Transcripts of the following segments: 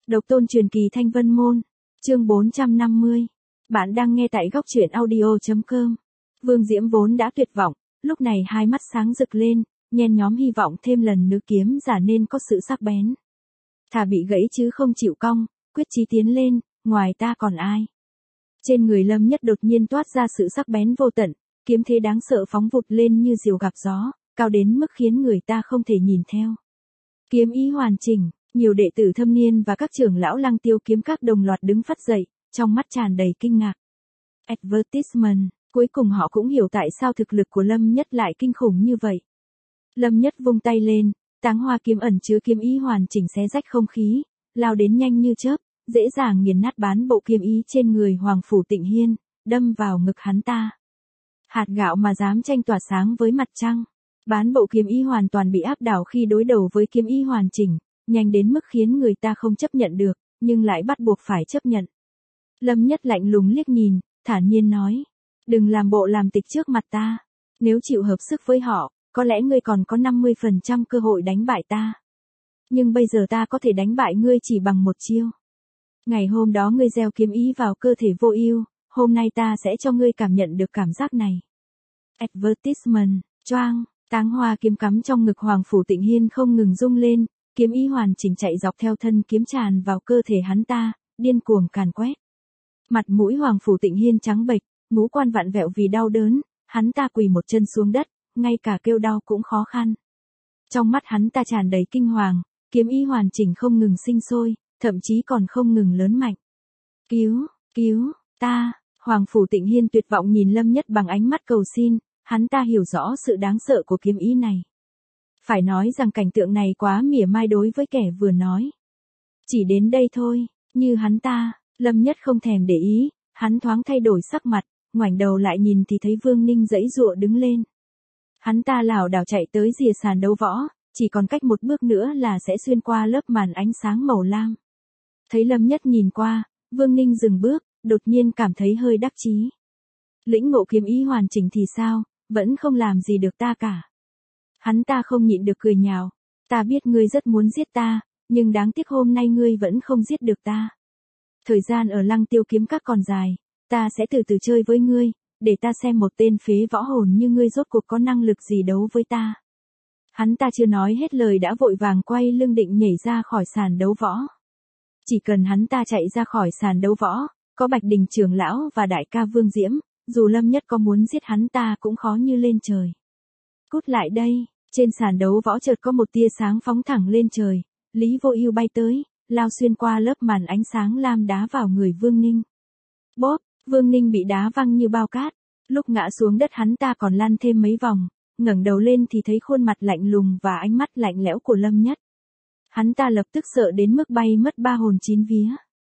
Độc tôn truyền kỳ Thanh Vân Môn, chương 450. Bạn đang nghe tại góc truyện audio.com. Vương Diễm vốn đã tuyệt vọng, lúc này hai mắt sáng rực lên, nhen nhóm hy vọng thêm lần nữa kiếm giả nên có sự sắc bén. Thà bị gãy chứ không chịu cong, quyết chí tiến lên, ngoài ta còn ai. Trên người Lâm Nhất đột nhiên toát ra sự sắc bén vô tận, kiếm thế đáng sợ phóng vụt lên như diều gặp gió, cao đến mức khiến người ta không thể nhìn theo. Kiếm ý hoàn chỉnh, nhiều đệ tử thâm niên và các trưởng lão Lăng Tiêu kiếm các đồng loạt đứng phắt dậy, trong mắt tràn đầy kinh ngạc. Advertisement, cuối cùng họ cũng hiểu tại sao thực lực của Lâm Nhất lại kinh khủng như vậy. Lâm Nhất vung tay lên, táng hoa kiếm ẩn chứa kiếm ý hoàn chỉnh xé rách không khí, lao đến nhanh như chớp, dễ dàng nghiền nát bán bộ kiếm ý trên người Hoàng Phủ Tịnh Hiên, đâm vào ngực hắn ta. Hạt gạo mà dám tranh tỏa sáng với mặt trăng. Bán bộ kiếm ý hoàn toàn bị áp đảo khi đối đầu với kiếm ý hoàn chỉnh, nhanh đến mức khiến người ta không chấp nhận được, nhưng lại bắt buộc phải chấp nhận. Lâm Nhất lạnh lùng liếc nhìn, thản nhiên nói, đừng làm bộ làm tịch trước mặt ta, nếu chịu hợp sức với họ, có lẽ ngươi còn có 50% cơ hội đánh bại ta. Nhưng bây giờ ta có thể đánh bại ngươi chỉ bằng một chiêu. Ngày hôm đó ngươi gieo kiếm ý vào cơ thể Vô Ưu, hôm nay ta sẽ cho ngươi cảm nhận được cảm giác này. Advertisement, choang. Táng hoa kiếm cắm trong ngực Hoàng Phủ Tịnh Hiên không ngừng rung lên, kiếm ý hoàn chỉnh chạy dọc theo thân kiếm tràn vào cơ thể hắn ta, điên cuồng càn quét. Mặt mũi Hoàng Phủ Tịnh Hiên trắng bệch, ngũ quan vặn vẹo vì đau đớn, hắn ta quỳ một chân xuống đất, ngay cả kêu đau cũng khó khăn. Trong mắt hắn ta tràn đầy kinh hoàng, kiếm ý hoàn chỉnh không ngừng sinh sôi, thậm chí còn không ngừng lớn mạnh. Cứu ta, Hoàng Phủ Tịnh Hiên tuyệt vọng nhìn Lâm Nhất bằng ánh mắt cầu xin. Hắn ta hiểu rõ sự đáng sợ của kiếm ý này. Phải nói rằng cảnh tượng này quá mỉa mai đối với kẻ vừa nói. Chỉ đến đây thôi, như hắn ta, Lâm Nhất không thèm để ý, hắn thoáng thay đổi sắc mặt, ngoảnh đầu lại nhìn thì thấy Vương Ninh giãy giụa đứng lên. Hắn ta lảo đảo chạy tới rìa sàn đấu võ, chỉ còn cách một bước nữa là sẽ xuyên qua lớp màn ánh sáng màu lam. Thấy Lâm Nhất nhìn qua, Vương Ninh dừng bước, đột nhiên cảm thấy hơi đắc chí. Lĩnh ngộ kiếm ý hoàn chỉnh thì sao? Vẫn không làm gì được ta cả. Hắn ta không nhịn được cười nhạo, ta biết ngươi rất muốn giết ta, nhưng đáng tiếc hôm nay ngươi vẫn không giết được ta. Thời gian ở Lăng Tiêu kiếm các còn dài, ta sẽ từ từ chơi với ngươi, để ta xem một tên phế võ hồn như ngươi rốt cuộc có năng lực gì đấu với ta. Hắn ta chưa nói hết lời đã vội vàng quay lưng định nhảy ra khỏi sàn đấu võ. Chỉ cần hắn ta chạy ra khỏi sàn đấu võ, có Bạch Đình trưởng lão và đại ca Vương Diễm, dù Lâm Nhất có muốn giết hắn ta cũng khó như lên trời. Cút lại đây, trên sàn đấu võ chợt có một tia sáng phóng thẳng lên trời, Lý Vô Ưu bay tới, lao xuyên qua lớp màn ánh sáng lam đá vào người Vương Ninh. Bóp, Vương Ninh bị đá văng như bao cát, lúc ngã xuống đất hắn ta còn lăn thêm mấy vòng, ngẩng đầu lên thì thấy khuôn mặt lạnh lùng và ánh mắt lạnh lẽo của Lâm Nhất. Hắn ta lập tức sợ đến mức bay mất ba hồn chín vía.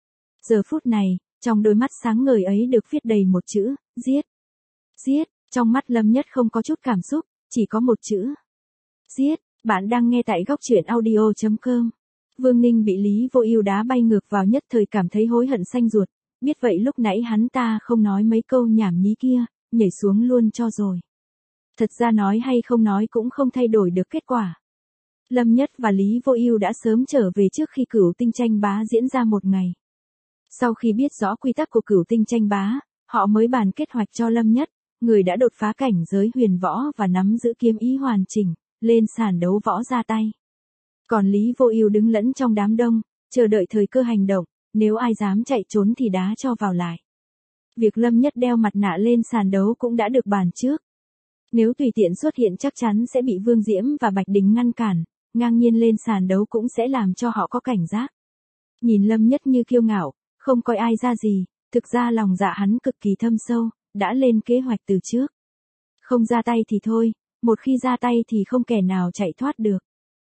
Giờ phút này, trong đôi mắt sáng ngời ấy được viết đầy một chữ, giết. Giết, trong mắt Lâm Nhất không có chút cảm xúc, chỉ có một chữ. Giết, bạn đang nghe tại góc truyện audio.com. Vương Ninh bị Lý Vô Ưu đá bay ngược vào nhất thời cảm thấy hối hận xanh ruột, biết vậy lúc nãy hắn ta không nói mấy câu nhảm nhí kia, nhảy xuống luôn cho rồi. Thật ra nói hay không nói cũng không thay đổi được kết quả. Lâm Nhất và Lý Vô Ưu đã sớm trở về trước khi Cửu Tinh tranh bá diễn ra một ngày. Sau khi biết rõ quy tắc của Cửu Tinh tranh bá, họ mới bàn kế hoạch cho Lâm Nhất, người đã đột phá cảnh giới huyền võ và nắm giữ kiếm ý hoàn chỉnh, lên sàn đấu võ ra tay. Còn Lý Vô Ưu đứng lẫn trong đám đông, chờ đợi thời cơ hành động, nếu ai dám chạy trốn thì đá cho vào lại. Việc Lâm Nhất đeo mặt nạ lên sàn đấu cũng đã được bàn trước. Nếu tùy tiện xuất hiện chắc chắn sẽ bị Vương Diễm và Bạch Đình ngăn cản, ngang nhiên lên sàn đấu cũng sẽ làm cho họ có cảnh giác. Nhìn Lâm Nhất như kiêu ngạo, không coi ai ra gì, thực ra lòng dạ hắn cực kỳ thâm sâu, đã lên kế hoạch từ trước. Không ra tay thì thôi, một khi ra tay thì không kẻ nào chạy thoát được.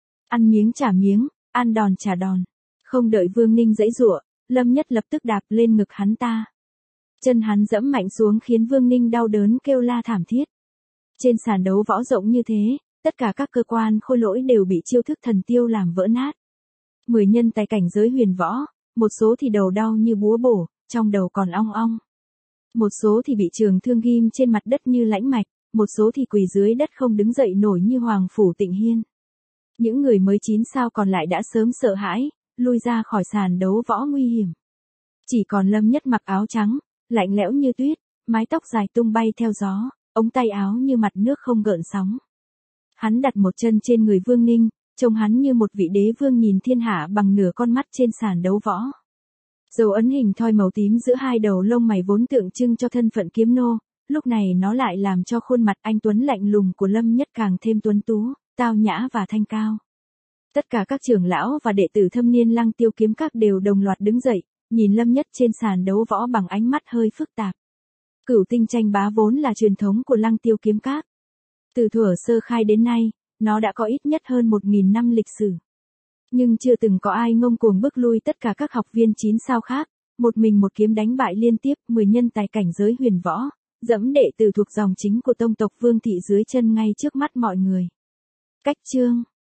Ăn miếng trả miếng, ăn đòn trả đòn. Không đợi Vương Ninh giãy giụa, Lâm Nhất lập tức đạp lên ngực hắn ta. Chân hắn giẫm mạnh xuống khiến Vương Ninh đau đớn kêu la thảm thiết. Trên sàn đấu võ rộng như thế, tất cả các cơ quan khôi lỗi đều bị chiêu thức thần tiêu làm vỡ nát. 10 nhân tài cảnh giới huyền võ, một số thì đầu đau như búa bổ, trong đầu còn ong ong. Một số thì bị trường thương ghim trên mặt đất như lãnh mạch, một số thì quỳ dưới đất không đứng dậy nổi như Hoàng Phủ Tịnh Hiên. Những người mới 9 sao còn lại đã sớm sợ hãi, lui ra khỏi sàn đấu võ nguy hiểm. Chỉ còn Lâm Nhất mặc áo trắng, lạnh lẽo như tuyết, mái tóc dài tung bay theo gió, ống tay áo như mặt nước không gợn sóng. Hắn đặt một chân trên người Vương Ninh, trông hắn như một vị đế vương nhìn thiên hạ bằng nửa con mắt trên sàn đấu võ. Dấu ấn hình thoi màu tím giữa hai đầu lông mày vốn tượng trưng cho thân phận kiếm nô, lúc này nó lại làm cho khuôn mặt anh tuấn lạnh lùng của Lâm Nhất càng thêm tuấn tú, tao nhã và thanh cao. Tất cả các trưởng lão và đệ tử thâm niên Lăng Tiêu kiếm các đều đồng loạt đứng dậy, nhìn Lâm Nhất trên sàn đấu võ bằng ánh mắt hơi phức tạp. Cửu tinh tranh bá vốn là truyền thống của Lăng Tiêu kiếm các. Từ thuở sơ khai đến nay, nó đã có ít nhất hơn 1.000 năm lịch sử. Nhưng chưa từng có ai ngông cuồng bước lui tất cả các học viên 9 sao khác, một mình một kiếm đánh bại liên tiếp 10 nhân tài cảnh giới huyền võ, dẫm đệ tử thuộc dòng chính của tông tộc Vương thị dưới chân ngay trước mắt mọi người. Cách chương